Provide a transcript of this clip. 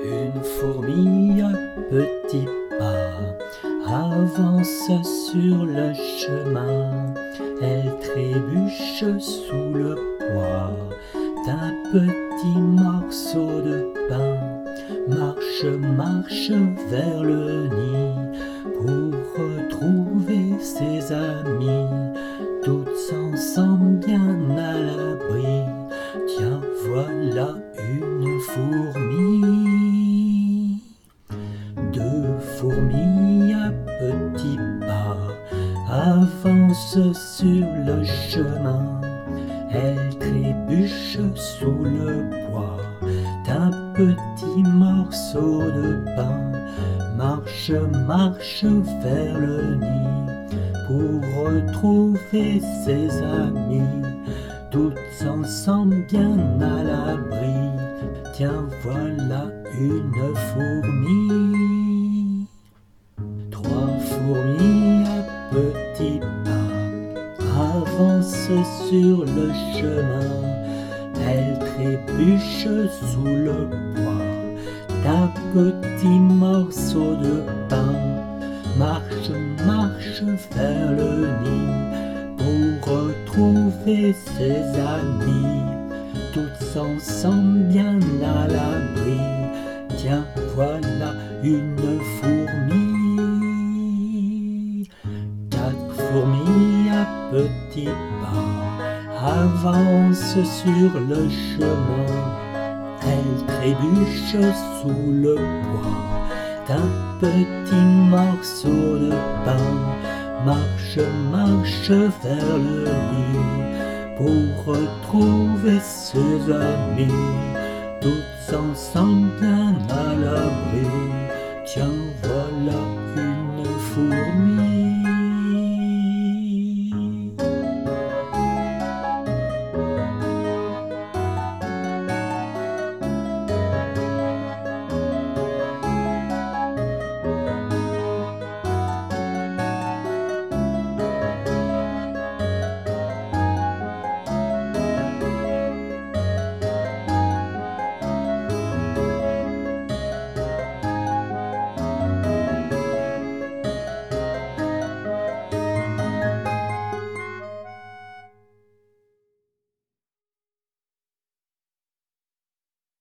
Une fourmi à petits pas avance sur le chemin. Elle trébuche sous le poids d'un petit morceau de pain. Marche, marche vers le nid pour retrouver ses amis. Toutes ensemble bien à l'abri. Tiens, voilà une fourmi. Deux fourmis à petits pas avancent sur le chemin. Elles trébuchent sous le poids d'un petit morceau de pain. Marche, marche vers le nid pour retrouver ses amis. Toutes ensemble bien à l'abri. Tiens, voilà une fourmi. Trois fourmis à petits pas avancent sur le chemin. Elles trébuchent sous le poids d'un petit morceau de pain. Marche, marche vers le nid pour retrouver ses amis. Toutes ensemble bien à l'abri. Tiens, voilà une fourmi. Quatre fourmis à petits pas avancent sur le chemin. Elles trébuchent sous le poids d'un petit morceau de pain. Marche, marche vers le nid pour retrouver ses amis. Toutes ensemble bien à l'abri. Tiens, voilà une fourmi.